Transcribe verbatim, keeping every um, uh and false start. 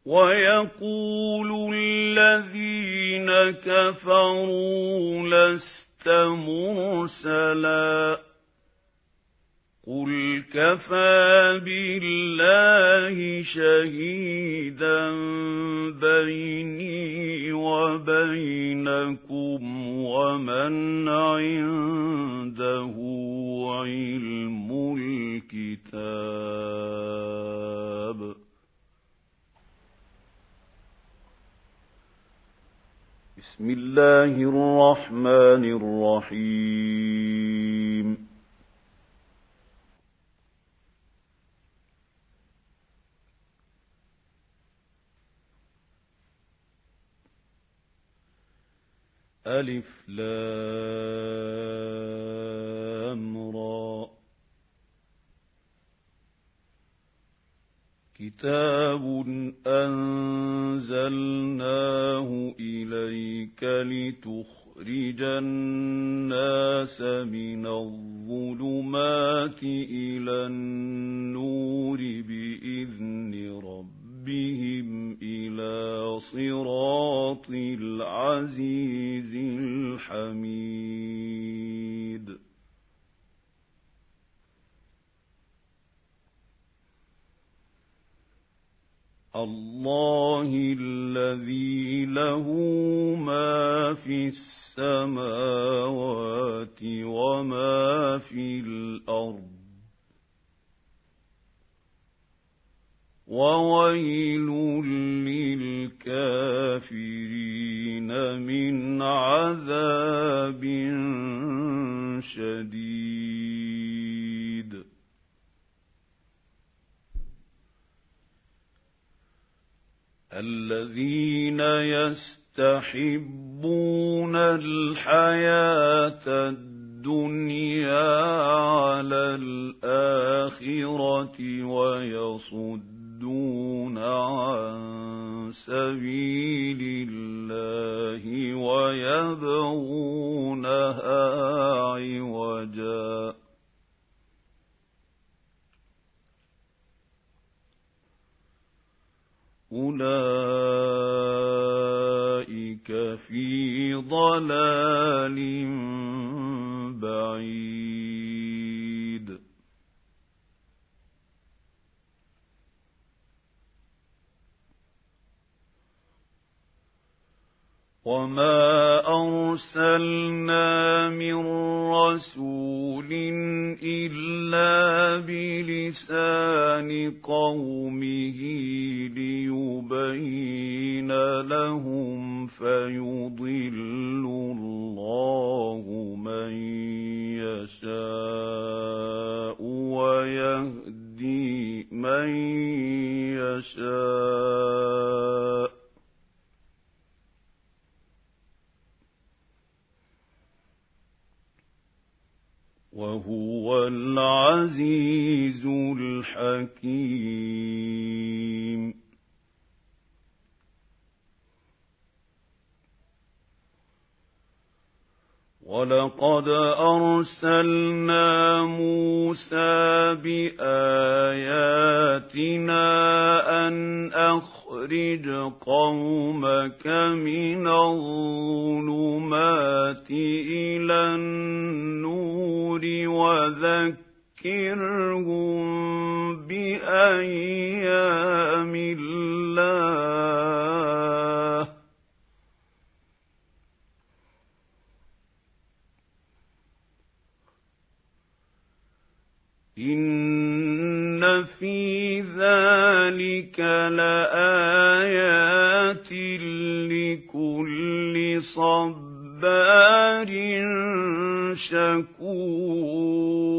ويقول الذين كفروا لست مرسلا قل كفى بالله شهيدا بيني وبينكم ومن عنده علم الكتاب. بسم الله الرحمن الرحيم. ألف لام را كتاب أنزلناه إليك لتخرج الناس من الظلمات إلى النور بإذن ربهم إلى صراط العزيز الحميد. الله الذي له ما في السماوات وما في الأرض وويل للكافرين من عذاب شديد. الذين يستحبون الحياة الدنيا على الآخرة ويصدون عن سبيل الله ويبغونها عوجا أولئك في ضلال بعيد. وما أرسلنا من رسول إلا بلسان قومه ليبين لهم فيضل الله من يشاء ويهدي من يشاء وهو العزيز الحكيم. ولقد أرسلنا موسى بآياتنا أن أخرج قومك من الظلمات إلى النور وذكرهم بأيام الله إن في ذلك لآيات لكل صبار شكور.